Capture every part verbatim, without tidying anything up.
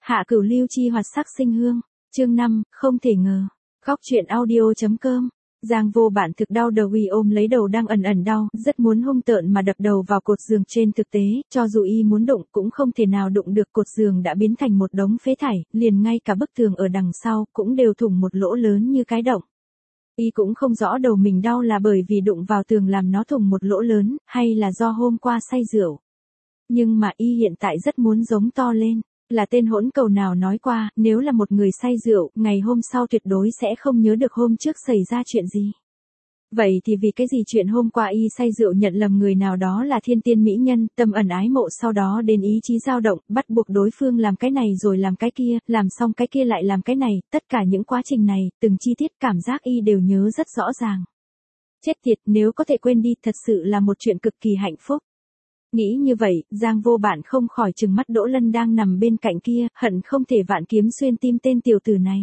Hạ Cửu Lưu chi hoạt sắc sinh hương, chương năm, không thể ngờ. Góc truyện audio.com. Giang Vô Bạn thực đau đầu y ôm lấy đầu đang ẩn ẩn đau, rất muốn hung tợn mà đập đầu vào cột giường, trên thực tế, cho dù y muốn đụng cũng không thể nào đụng được, cột giường đã biến thành một đống phế thải, liền ngay cả bức tường ở đằng sau cũng đều thủng một lỗ lớn như cái động. Y cũng không rõ đầu mình đau là bởi vì đụng vào tường làm nó thủng một lỗ lớn, hay là do hôm qua say rượu. Nhưng mà y hiện tại rất muốn giống to lên. Là tên hỗn cầu nào nói qua, nếu là một người say rượu, ngày hôm sau tuyệt đối sẽ không nhớ được hôm trước xảy ra chuyện gì. Vậy thì vì cái gì chuyện hôm qua y say rượu nhận lầm người nào đó là thiên tiên mỹ nhân, tâm ẩn ái mộ, sau đó đến ý chí dao động, bắt buộc đối phương làm cái này rồi làm cái kia, làm xong cái kia lại làm cái này, tất cả những quá trình này, từng chi tiết cảm giác y đều nhớ rất rõ ràng. Chết tiệt, nếu có thể quên đi, thật sự là một chuyện cực kỳ hạnh phúc. Nghĩ như vậy, Giang Vô Bạn không khỏi trừng mắt Đỗ Lân đang nằm bên cạnh kia, hận không thể vạn kiếm xuyên tim tên tiểu tử này.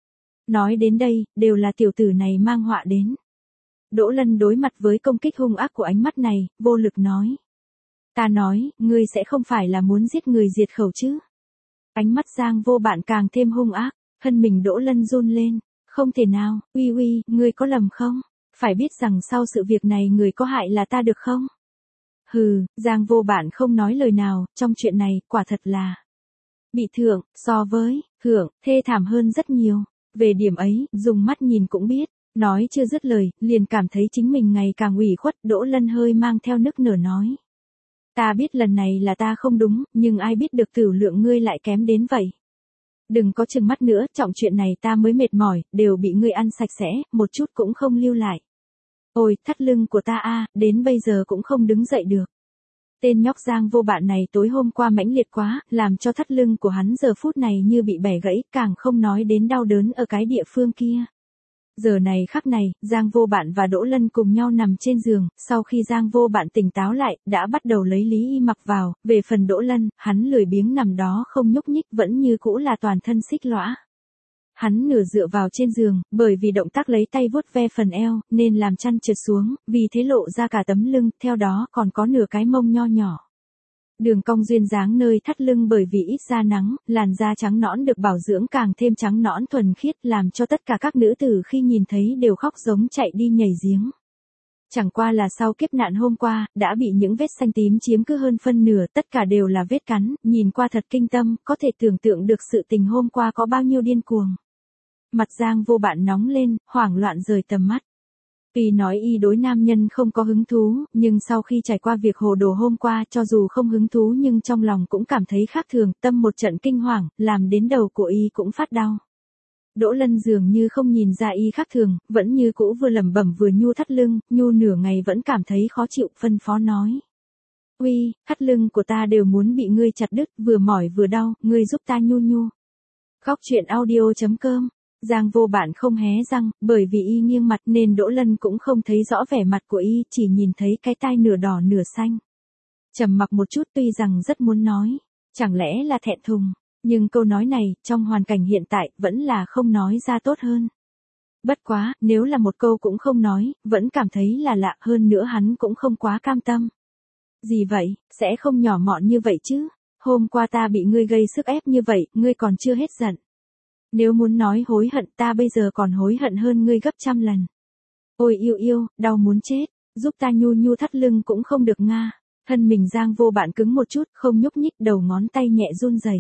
Nói đến đây, đều là tiểu tử này mang họa đến. Đỗ Lân đối mặt với công kích hung ác của ánh mắt này, vô lực nói. Ta nói, ngươi sẽ không phải là muốn giết người diệt khẩu chứ? Ánh mắt Giang Vô Bạn càng thêm hung ác, thân mình Đỗ Lân run lên. Không thể nào, uy uy, ngươi có lầm không? Phải biết rằng sau sự việc này người có hại là ta được không? Hừ, Giang Vô Bạn không nói lời nào, trong chuyện này, quả thật là bị thượng, so với thượng, thê thảm hơn rất nhiều. Về điểm ấy, dùng mắt nhìn cũng biết. Nói chưa dứt lời, liền cảm thấy chính mình ngày càng ủy khuất. Đỗ Lân hơi mang theo nức nở nói. Ta biết lần này là ta không đúng, nhưng ai biết được tử lượng ngươi lại kém đến vậy. Đừng có chừng mắt nữa, trọng chuyện này ta mới mệt mỏi, đều bị ngươi ăn sạch sẽ, một chút cũng không lưu lại. Ôi, thắt lưng của ta a, đến bây giờ cũng không đứng dậy được. Tên nhóc Giang Vô Bạn này tối hôm qua mãnh liệt quá, làm cho thắt lưng của hắn giờ phút này như bị bẻ gãy, càng không nói đến đau đớn ở cái địa phương kia. Giờ này khắc này, Giang Vô Bạn và Đỗ Lân cùng nhau nằm trên giường, sau khi Giang Vô Bạn tỉnh táo lại, đã bắt đầu lấy Lý Y mặc vào, về phần Đỗ Lân, hắn lười biếng nằm đó không nhúc nhích, vẫn như cũ là toàn thân xích lõa. Hắn nửa dựa vào trên giường, bởi vì động tác lấy tay vuốt ve phần eo, nên làm chăn trượt xuống, vì thế lộ ra cả tấm lưng, theo đó còn có nửa cái mông nho nhỏ. Đường cong duyên dáng nơi thắt lưng bởi vì ít ra nắng, làn da trắng nõn được bảo dưỡng càng thêm trắng nõn thuần khiết, làm cho tất cả các nữ tử khi nhìn thấy đều khóc giống chạy đi nhảy giếng. Chẳng qua là sau kiếp nạn hôm qua, đã bị những vết xanh tím chiếm cứ hơn phân nửa, tất cả đều là vết cắn, nhìn qua thật kinh tâm, có thể tưởng tượng được sự tình hôm qua có bao nhiêu điên cuồng. Mặt Giang Vô Bạn nóng lên, hoảng loạn rời tầm mắt. Tuy nói y đối nam nhân không có hứng thú, nhưng sau khi trải qua việc hồ đồ hôm qua, cho dù không hứng thú nhưng trong lòng cũng cảm thấy khác thường, tâm một trận kinh hoàng, làm đến đầu của y cũng phát đau. Đỗ Lân dường như không nhìn ra y khác thường, vẫn như cũ vừa lẩm bẩm vừa nhu thắt lưng, nhu nửa ngày vẫn cảm thấy khó chịu, phân phó nói. Uy, thắt lưng của ta đều muốn bị ngươi chặt đứt, vừa mỏi vừa đau, ngươi giúp ta nhu nhu. Góc truyện audio.com. Giang Vô Bạn không hé răng, bởi vì y nghiêng mặt nên Đỗ Lân cũng không thấy rõ vẻ mặt của y, chỉ nhìn thấy cái tai nửa đỏ nửa xanh. Trầm mặc một chút, tuy rằng rất muốn nói, chẳng lẽ là thẹn thùng, nhưng câu nói này, trong hoàn cảnh hiện tại, vẫn là không nói ra tốt hơn. Bất quá, nếu là một câu cũng không nói, vẫn cảm thấy là lạ, hơn nữa hắn cũng không quá cam tâm. Gì vậy, sẽ không nhỏ mọn như vậy chứ, hôm qua ta bị ngươi gây sức ép như vậy, ngươi còn chưa hết giận. Nếu muốn nói hối hận, ta bây giờ còn hối hận hơn ngươi gấp trăm lần. Ôi yêu yêu, đau muốn chết, giúp ta nhu nhu thắt lưng cũng không được nga. Thân mình Giang Vô Bạn cứng một chút, không nhúc nhích, đầu ngón tay nhẹ run rẩy.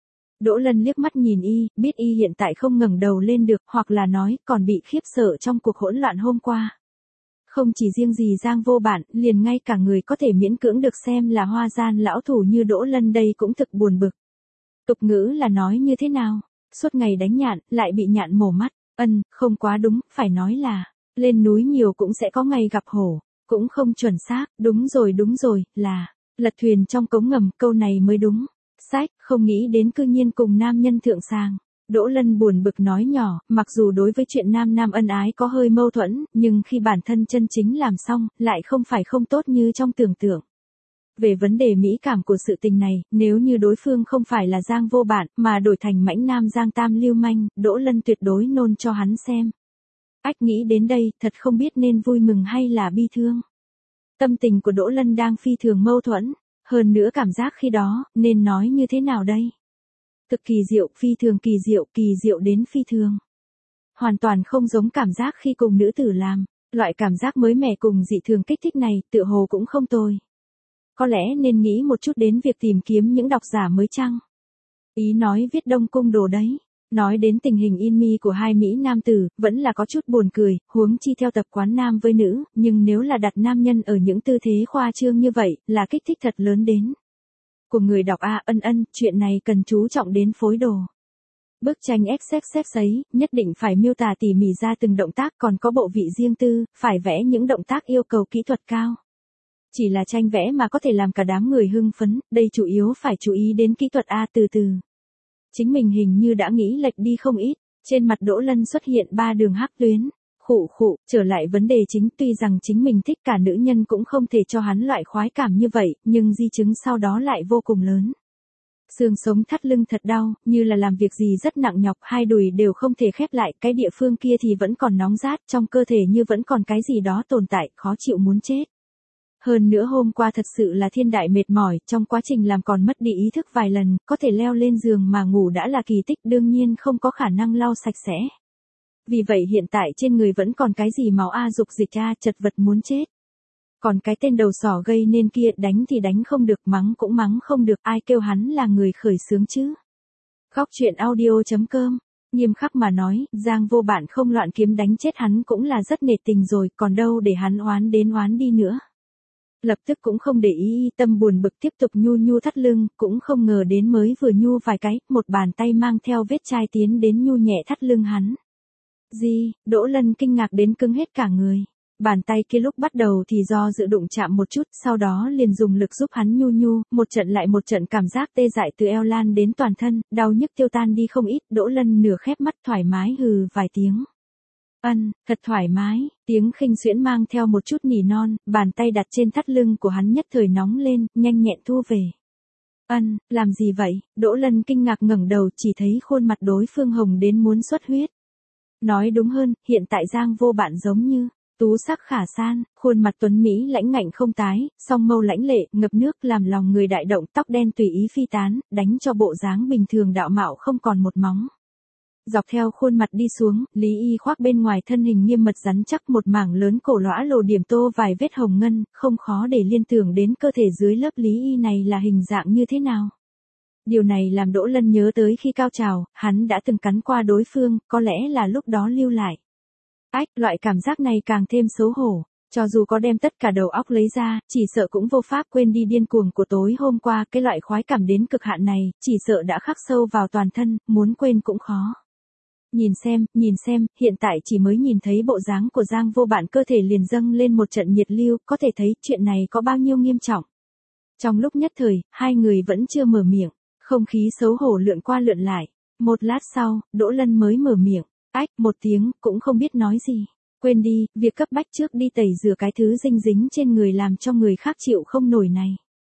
Đỗ Lân liếc mắt nhìn y, biết y hiện tại không ngẩng đầu lên được, hoặc là nói, còn bị khiếp sợ trong cuộc hỗn loạn hôm qua. Không chỉ riêng gì Giang Vô Bạn, liền ngay cả người có thể miễn cưỡng được xem là hoa gian lão thủ như Đỗ Lân đây cũng thực buồn bực. Tục ngữ là nói như thế nào? Suốt ngày đánh nhạn, lại bị nhạn mổ mắt, ân, không quá đúng, phải nói là, lên núi nhiều cũng sẽ có ngày gặp hổ, cũng không chuẩn xác, đúng rồi đúng rồi, là, lật thuyền trong cống ngầm, câu này mới đúng, sách, không nghĩ đến cư nhiên cùng nam nhân thượng sàng. Đỗ Lân buồn bực nói nhỏ, mặc dù đối với chuyện nam nam ân ái có hơi mâu thuẫn, nhưng khi bản thân chân chính làm xong, lại không phải không tốt như trong tưởng tượng. Về vấn đề mỹ cảm của sự tình này, nếu như đối phương không phải là Giang Vô Bạn, mà đổi thành mãnh nam Giang Tam lưu manh, Đỗ Lân tuyệt đối nôn cho hắn xem. Ách nghĩ đến đây, thật không biết nên vui mừng hay là bi thương. Tâm tình của Đỗ Lân đang phi thường mâu thuẫn, hơn nữa cảm giác khi đó, nên nói như thế nào đây? Cực kỳ diệu, phi thường kỳ diệu, kỳ diệu đến phi thường. Hoàn toàn không giống cảm giác khi cùng nữ tử làm, loại cảm giác mới mẻ cùng dị thường kích thích này, tựa hồ cũng không tồi. Có lẽ nên nghĩ một chút đến việc tìm kiếm những độc giả mới chăng? Ý nói viết Đông Cung đồ đấy. Nói đến tình hình in mi của hai Mỹ nam tử, vẫn là có chút buồn cười, huống chi theo tập quán nam với nữ, nhưng nếu là đặt nam nhân ở những tư thế khoa trương như vậy, là kích thích thật lớn đến. Của người đọc A ân ân, chuyện này cần chú trọng đến phối đồ. Bức tranh ép xếp xếp giấy, nhất định phải miêu tả tỉ mỉ ra từng động tác, còn có bộ vị riêng tư, phải vẽ những động tác yêu cầu kỹ thuật cao. Chỉ là tranh vẽ mà có thể làm cả đám người hưng phấn, đây chủ yếu phải chú ý đến kỹ thuật A từ từ. Chính mình hình như đã nghĩ lệch đi không ít, trên mặt Đỗ Lân xuất hiện ba đường hắc tuyến. Khụ khụ, trở lại vấn đề chính, tuy rằng chính mình thích cả nữ nhân cũng không thể cho hắn loại khoái cảm như vậy, nhưng di chứng sau đó lại vô cùng lớn. Xương sống thắt lưng thật đau, như là làm việc gì rất nặng nhọc, hai đùi đều không thể khép lại, cái địa phương kia thì vẫn còn nóng rát, trong cơ thể như vẫn còn cái gì đó tồn tại, khó chịu muốn chết. Hơn nữa hôm qua thật sự là thiên đại mệt mỏi, trong quá trình làm còn mất đi ý thức vài lần, có thể leo lên giường mà ngủ đã là kỳ tích, đương nhiên không có khả năng lau sạch sẽ. Vì vậy hiện tại trên người vẫn còn cái gì máu a dục dịch a, chật vật muốn chết. Còn cái tên đầu sỏ gây nên kia, đánh thì đánh không được, mắng cũng mắng không được, ai kêu hắn là người khởi xướng chứ. Góc truyện audio chấm com. Nghiêm khắc mà nói, Giang Vô Bạn không loạn kiếm đánh chết hắn cũng là rất nể tình rồi, còn đâu để hắn oán đến oán đi nữa. Lập tức cũng không để ý, tâm buồn bực tiếp tục nhu nhu thắt lưng, cũng không ngờ đến mới vừa nhu vài cái, một bàn tay mang theo vết chai tiến đến nhu nhẹ thắt lưng hắn. Gì, Đỗ Lân kinh ngạc đến cứng hết cả người. Bàn tay kia lúc bắt đầu thì do dự đụng chạm một chút, sau đó liền dùng lực giúp hắn nhu nhu, một trận lại một trận cảm giác tê dại từ eo lan đến toàn thân, đau nhức tiêu tan đi không ít, Đỗ Lân nửa khép mắt thoải mái hừ vài tiếng. Ân, thật thoải mái, tiếng khinh xuyễn mang theo một chút nỉ non, bàn tay đặt trên thắt lưng của hắn nhất thời nóng lên, nhanh nhẹn thu về. Ân, làm gì vậy? Đỗ Lân kinh ngạc ngẩng đầu chỉ thấy khuôn mặt đối phương hồng đến muốn xuất huyết. Nói đúng hơn, hiện tại Giang Vô Bạn giống như tú sắc khả san, khuôn mặt tuấn mỹ lãnh ngạnh không tái, song mâu lãnh lệ, ngập nước làm lòng người đại động, tóc đen tùy ý phi tán, đánh cho bộ dáng bình thường đạo mạo không còn một móng. Dọc theo khuôn mặt đi xuống, Lý Y khoác bên ngoài thân hình nghiêm mật rắn chắc một mảng lớn cổ lõa lồ điểm tô vài vết hồng ngân, không khó để liên tưởng đến cơ thể dưới lớp Lý Y này là hình dạng như thế nào. Điều này làm Đỗ Lân nhớ tới khi cao trào, hắn đã từng cắn qua đối phương, có lẽ là lúc đó lưu lại. Ách, loại cảm giác này càng thêm xấu hổ. Cho dù có đem tất cả đầu óc lấy ra, chỉ sợ cũng vô pháp quên đi điên cuồng của tối hôm qua, cái loại khoái cảm đến cực hạn này, chỉ sợ đã khắc sâu vào toàn thân, muốn quên cũng khó. Nhìn xem, nhìn xem, hiện tại chỉ mới nhìn thấy bộ dáng của Giang Vô Bạn cơ thể liền dâng lên một trận nhiệt lưu, có thể thấy chuyện này có bao nhiêu nghiêm trọng. Trong lúc nhất thời, hai người vẫn chưa mở miệng, không khí xấu hổ lượn qua lượn lại. Một lát sau, Đỗ Lân mới mở miệng, ách, một tiếng, cũng không biết nói gì. Quên đi, việc cấp bách trước đi tẩy rửa cái thứ dinh dính trên người làm cho người khác chịu không nổi này.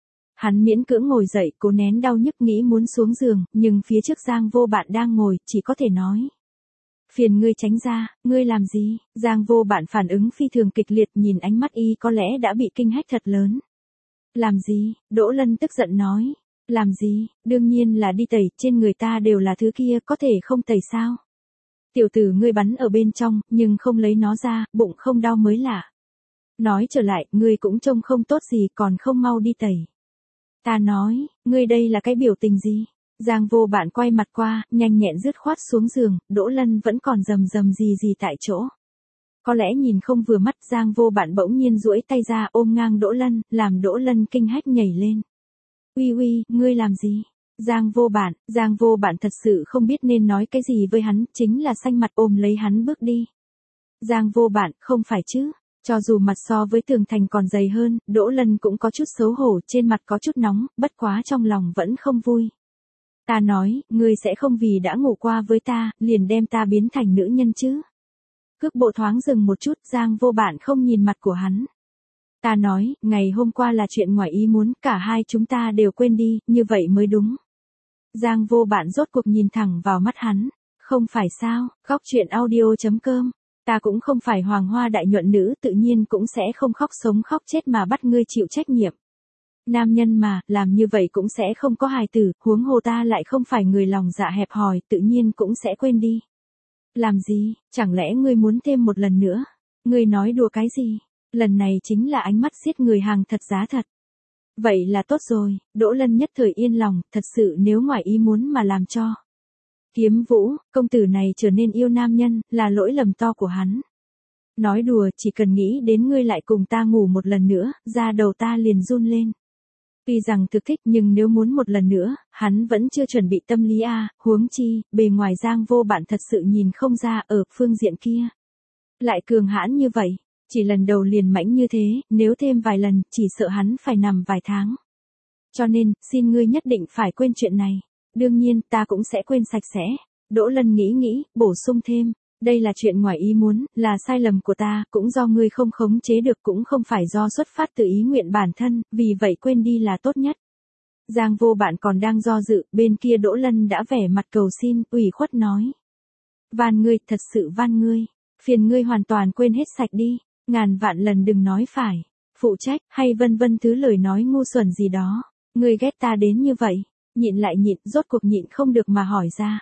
Hắn miễn cưỡng ngồi dậy, cố nén đau nhức nghĩ muốn xuống giường, nhưng phía trước Giang Vô Bạn đang ngồi, chỉ có thể nói. Phiền ngươi tránh ra, ngươi làm gì? Giang Vô Bạn phản ứng phi thường kịch liệt, nhìn ánh mắt y có lẽ đã bị kinh hách thật lớn. Làm gì? Đỗ Lân tức giận nói. Làm gì? Đương nhiên là đi tẩy, trên người ta đều là thứ kia, có thể không tẩy sao? Tiểu tử ngươi bắn ở bên trong, nhưng không lấy nó ra, bụng không đau mới lạ. Nói trở lại, ngươi cũng trông không tốt gì, còn không mau đi tẩy. Ta nói, ngươi đây là cái biểu tình gì? Giang Vô Bạn quay mặt qua, nhanh nhẹn dứt khoát xuống giường, Đỗ Lân vẫn còn rầm rầm gì gì tại chỗ. Có lẽ nhìn không vừa mắt, Giang Vô Bạn bỗng nhiên duỗi tay ra ôm ngang Đỗ Lân, làm Đỗ Lân kinh hách nhảy lên. Uy uy, ngươi làm gì? Giang Vô Bạn, Giang Vô Bạn thật sự không biết nên nói cái gì với hắn, chính là xanh mặt ôm lấy hắn bước đi. Giang Vô Bạn, không phải chứ? Cho dù mặt so với tường thành còn dày hơn, Đỗ Lân cũng có chút xấu hổ, trên mặt có chút nóng, bất quá trong lòng vẫn không vui. Ta nói, ngươi sẽ không vì đã ngủ qua với ta, liền đem ta biến thành nữ nhân chứ? Cước bộ thoáng dừng một chút, Giang Vô Bạn không nhìn mặt của hắn. Ta nói, ngày hôm qua là chuyện ngoài ý muốn, cả hai chúng ta đều quên đi, như vậy mới đúng. Giang Vô Bạn rốt cuộc nhìn thẳng vào mắt hắn. Không phải sao, góc truyện audio chấm com. Ta cũng không phải hoàng hoa đại nhuận nữ, tự nhiên cũng sẽ không khóc sống khóc chết mà bắt ngươi chịu trách nhiệm. Nam nhân mà, làm như vậy cũng sẽ không có hài tử, huống hồ ta lại không phải người lòng dạ hẹp hòi, tự nhiên cũng sẽ quên đi. Làm gì, chẳng lẽ ngươi muốn thêm một lần nữa? Ngươi nói đùa cái gì? Lần này chính là ánh mắt giết người hàng thật giá thật. Vậy là tốt rồi, Đỗ Lân nhất thời yên lòng, thật sự nếu ngoài ý muốn mà làm cho. Kiếm Vũ, công tử này trở nên yêu nam nhân, là lỗi lầm to của hắn. Nói đùa, chỉ cần nghĩ đến ngươi lại cùng ta ngủ một lần nữa, da đầu ta liền run lên. Tuy rằng thực thích nhưng nếu muốn một lần nữa, hắn vẫn chưa chuẩn bị tâm lý a, huống chi, bề ngoài Giang Vô Bạn thật sự nhìn không ra ở phương diện kia. Lại cường hãn như vậy, chỉ lần đầu liền mãnh như thế, nếu thêm vài lần, chỉ sợ hắn phải nằm vài tháng. Cho nên, xin ngươi nhất định phải quên chuyện này. Đương nhiên, ta cũng sẽ quên sạch sẽ. Đỗ Lân nghĩ nghĩ, bổ sung thêm. Đây là chuyện ngoài ý muốn, là sai lầm của ta, cũng do ngươi không khống chế được, cũng không phải do xuất phát từ ý nguyện bản thân, vì vậy quên đi là tốt nhất. Giang Vô Bạn còn đang do dự, bên kia Đỗ Lân đã vẻ mặt cầu xin, ủy khuất nói. Van ngươi, thật sự van ngươi, phiền ngươi hoàn toàn quên hết sạch đi, ngàn vạn lần đừng nói phải, phụ trách, hay vân vân thứ lời nói ngu xuẩn gì đó, ngươi ghét ta đến như vậy, nhịn lại nhịn, rốt cuộc nhịn không được mà hỏi ra.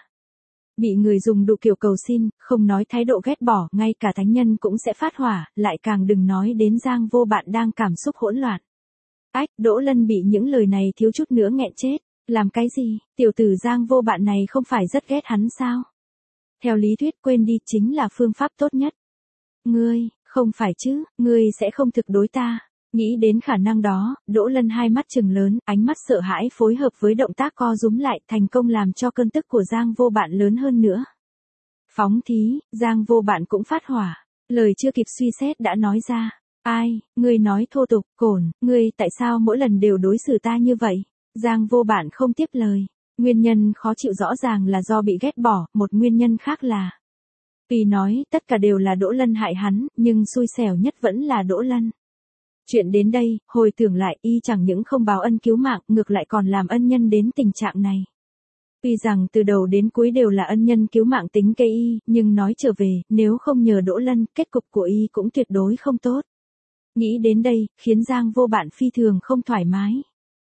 Bị người dùng đủ kiểu cầu xin, không nói thái độ ghét bỏ, ngay cả thánh nhân cũng sẽ phát hỏa, lại càng đừng nói đến Giang Vô Bạn đang cảm xúc hỗn loạn. Ách, Đỗ Lân bị những lời này thiếu chút nữa nghẹn chết, làm cái gì, tiểu tử Giang Vô Bạn này không phải rất ghét hắn sao? Theo lý thuyết quên đi chính là phương pháp tốt nhất. Ngươi, không phải chứ, ngươi sẽ không thực đối ta. Nghĩ đến khả năng đó, Đỗ Lân hai mắt trừng lớn, ánh mắt sợ hãi phối hợp với động tác co rúm lại, thành công làm cho cơn tức của Giang Vô Bạn lớn hơn nữa. Phóng thí, Giang Vô Bạn cũng phát hỏa, lời chưa kịp suy xét đã nói ra. Ai, ngươi nói thô tục, cổn, ngươi tại sao mỗi lần đều đối xử ta như vậy? Giang Vô Bạn không tiếp lời. Nguyên nhân khó chịu rõ ràng là do bị ghét bỏ, một nguyên nhân khác là. Vì nói tất cả đều là Đỗ Lân hại hắn, nhưng xui xẻo nhất vẫn là Đỗ Lân. Chuyện đến đây, hồi tưởng lại y chẳng những không báo ân cứu mạng, ngược lại còn làm ân nhân đến tình trạng này. Tuy rằng từ đầu đến cuối đều là ân nhân cứu mạng tính cây y, nhưng nói trở về, nếu không nhờ Đỗ Lân, kết cục của y cũng tuyệt đối không tốt. Nghĩ đến đây, khiến Giang Vô Bạn phi thường không thoải mái.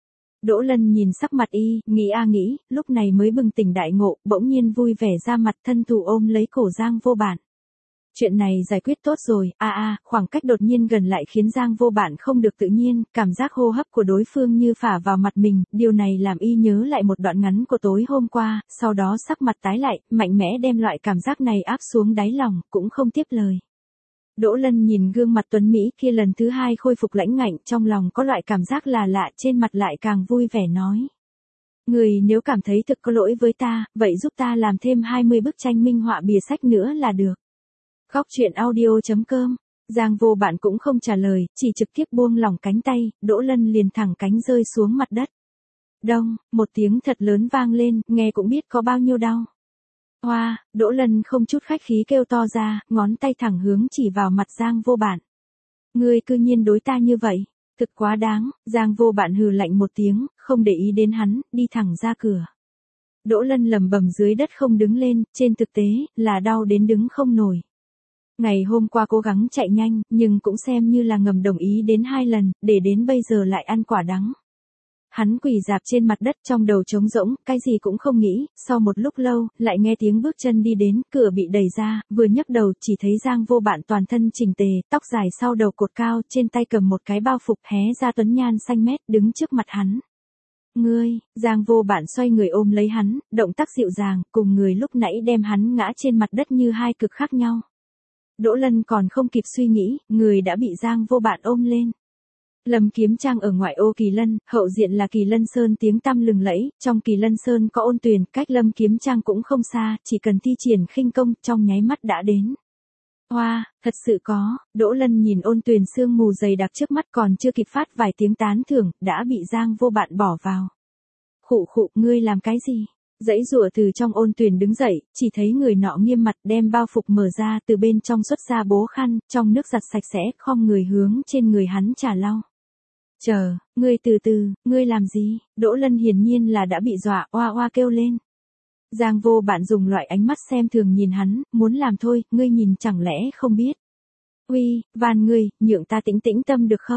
Đỗ Lân nhìn sắc mặt y, nghĩ a nghĩ, lúc này mới bừng tỉnh đại ngộ, bỗng nhiên vui vẻ ra mặt thân thủ ôm lấy cổ Giang Vô Bạn. Chuyện này giải quyết tốt rồi, a a, khoảng cách đột nhiên gần lại khiến Giang Vô Bạn không được tự nhiên, cảm giác hô hấp của đối phương như phả vào mặt mình, điều này làm y nhớ lại một đoạn ngắn của tối hôm qua, sau đó sắc mặt tái lại, mạnh mẽ đem loại cảm giác này áp xuống đáy lòng, cũng không tiếp lời. Đỗ Lân nhìn gương mặt tuấn Mỹ kia lần thứ hai khôi phục lãnh ngạnh, trong lòng có loại cảm giác là lạ, trên mặt lại càng vui vẻ nói. Người nếu cảm thấy thực có lỗi với ta, vậy giúp ta làm thêm hai mươi bức tranh minh họa bìa sách nữa là được. Góc truyện audio chấm com, Giang Vô Bạn cũng không trả lời, chỉ trực tiếp buông lỏng cánh tay, Đỗ Lân liền thẳng cánh rơi xuống mặt đất. Đông, một tiếng thật lớn vang lên, nghe cũng biết có bao nhiêu đau. Hoa, Đỗ Lân không chút khách khí kêu to ra, ngón tay thẳng hướng chỉ vào mặt Giang Vô Bạn. Ngươi cư nhiên đối ta như vậy, thực quá đáng, Giang Vô Bạn hừ lạnh một tiếng, không để ý đến hắn, đi thẳng ra cửa. Đỗ Lân lầm bầm dưới đất không đứng lên, trên thực tế, là đau đến đứng không nổi. Ngày hôm qua cố gắng chạy nhanh, nhưng cũng xem như là ngầm đồng ý đến hai lần, để đến bây giờ lại ăn quả đắng. Hắn quỳ rạp trên mặt đất trong đầu trống rỗng, cái gì cũng không nghĩ, sau một lúc lâu, lại nghe tiếng bước chân đi đến, cửa bị đẩy ra, vừa nhấc đầu chỉ thấy Giang Vô Bạn toàn thân chỉnh tề, tóc dài sau đầu cột cao, trên tay cầm một cái bao phục hé ra tuấn nhan xanh mét, đứng trước mặt hắn. Ngươi, Giang Vô Bạn xoay người ôm lấy hắn, động tác dịu dàng, cùng người lúc nãy đem hắn ngã trên mặt đất như hai cực khác nhau. Đỗ Lân còn không kịp suy nghĩ, người đã bị Giang Vô Bạn ôm lên. Lâm Kiếm Trang ở ngoại ô Kỳ Lân, hậu diện là Kỳ Lân Sơn tiếng tăm lừng lẫy, trong Kỳ Lân Sơn có Ôn Tuyền, cách Lâm Kiếm Trang cũng không xa, chỉ cần thi triển khinh công, trong nháy mắt đã đến. Hoa, thật sự có, Đỗ Lân nhìn Ôn Tuyền sương mù dày đặc trước mắt còn chưa kịp phát vài tiếng tán thưởng, đã bị Giang Vô Bạn bỏ vào. Khụ khụ, ngươi làm cái gì? Dãy rụa từ trong Ôn Tuyền đứng dậy, chỉ thấy người nọ nghiêm mặt đem bao phục mở ra từ bên trong xuất ra bố khăn, trong nước giặt sạch sẽ, khom người hướng trên người hắn trà lau. Chờ, ngươi từ từ, ngươi làm gì? Đỗ Lân hiển nhiên là đã bị dọa, oa oa kêu lên. Giang Vô Bạn dùng loại ánh mắt xem thường nhìn hắn, muốn làm thôi, ngươi nhìn chẳng lẽ không biết. Uy, van ngươi, nhượng ta tĩnh tĩnh tâm được không?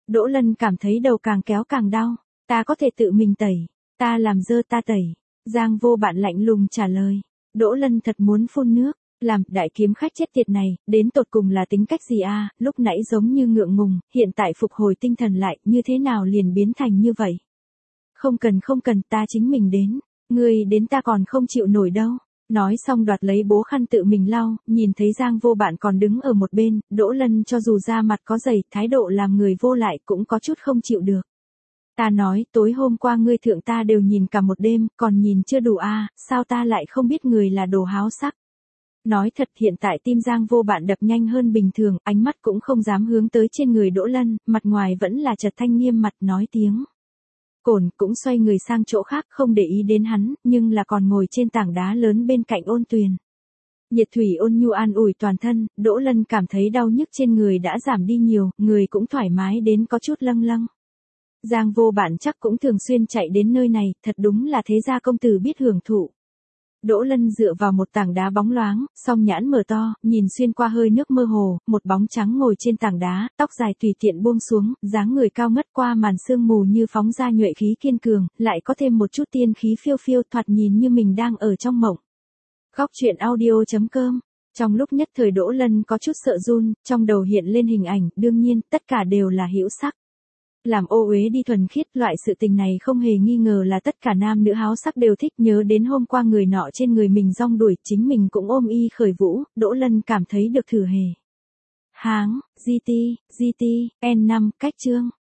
Đỗ Lân cảm thấy đầu càng kéo càng đau. Ta có thể tự mình tẩy. Ta làm dơ ta tẩy. Giang Vô Bạn lạnh lùng trả lời. Đỗ Lân thật muốn phun nước. Làm đại kiếm khách chết tiệt này, đến tột cùng là tính cách gì a? Lúc nãy giống như ngượng ngùng, hiện tại phục hồi tinh thần lại, như thế nào liền biến thành như vậy? Không cần không cần, ta chính mình đến. Ngươi đến ta còn không chịu nổi đâu. Nói xong đoạt lấy bố khăn tự mình lau, nhìn thấy Giang Vô Bạn còn đứng ở một bên, Đỗ Lân cho dù da mặt có dày, thái độ làm người vô lại cũng có chút không chịu được. Ta nói, tối hôm qua ngươi thượng ta đều nhìn cả một đêm, còn nhìn chưa đủ a, sao ta lại không biết người là đồ háo sắc. Nói thật hiện tại tim Giang Vô Bạn đập nhanh hơn bình thường, ánh mắt cũng không dám hướng tới trên người Đỗ Lân, mặt ngoài vẫn là chật thanh nghiêm mặt nói tiếng. Cổn cũng xoay người sang chỗ khác không để ý đến hắn, nhưng là còn ngồi trên tảng đá lớn bên cạnh Ôn Tuyền. Nhiệt thủy ôn nhu an ủi toàn thân, Đỗ Lân cảm thấy đau nhức trên người đã giảm đi nhiều, người cũng thoải mái đến có chút lâng lâng. Giang Vô Bạn chắc cũng thường xuyên chạy đến nơi này, thật đúng là thế gia công tử biết hưởng thụ. Đỗ Lân dựa vào một tảng đá bóng loáng, song nhãn mở to, nhìn xuyên qua hơi nước mơ hồ, một bóng trắng ngồi trên tảng đá, tóc dài tùy tiện buông xuống, dáng người cao ngất qua màn sương mù như phóng ra nhuệ khí kiên cường, lại có thêm một chút tiên khí phiêu phiêu thoạt nhìn như mình đang ở trong mộng. Góc truyện audio chấm com. Trong lúc nhất thời Đỗ Lân có chút sợ run, trong đầu hiện lên hình ảnh, đương nhiên, tất cả đều là hữu sắc. Làm ô uế đi thuần khiết, loại sự tình này không hề nghi ngờ là tất cả nam nữ háo sắc đều thích. Nhớ đến hôm qua người nọ trên người mình rong đuổi, chính mình cũng ôm y khởi vũ, Đỗ Lân cảm thấy được thử hề. Háng, giê tê, giê tê, en năm, cách chương.